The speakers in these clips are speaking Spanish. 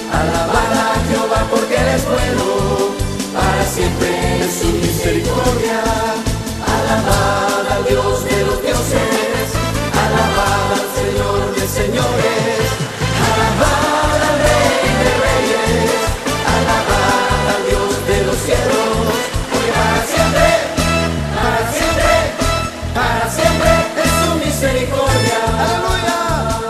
Alabad a Jehová porque Él es bueno, para siempre es su misericordia. Alabad al Dios de los dioses, alabad al Señor de señores, alabad al Rey de reyes, alabad al Dios de los cielos, porque para siempre es su misericordia. ¡Aleluya!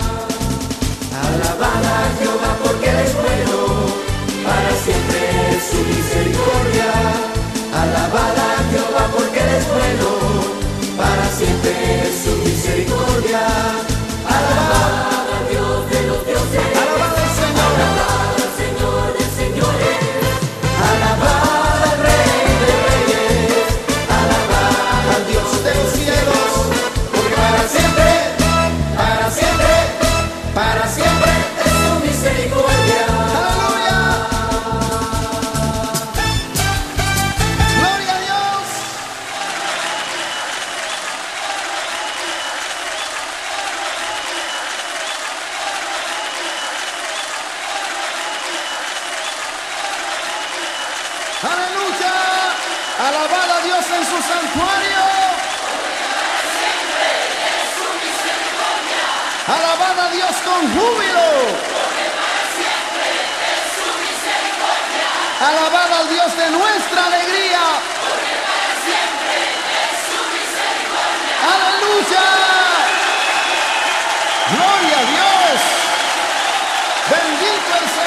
Alabad a Jehová porque Él es bueno, para siempre es su misericordia. Alabad a Jehová porque Él es bueno, para siempre es su misericordia. Alabad a Dios de los dioses, alabad al Señor de señores, alabad al Rey de reyes, alabad al Dios de los cielos, porque para siempre es su misericordia. ¡Aleluya! ¡Gloria a Dios! ¡Aleluya! ¡Alabad a Dios en su santuario! ¡Alabad a Dios con júbilo! ¡Alabad al Dios de nuestra alegría! ¡Aleluya! ¡Gloria a Dios! ¡Bendito el Señor!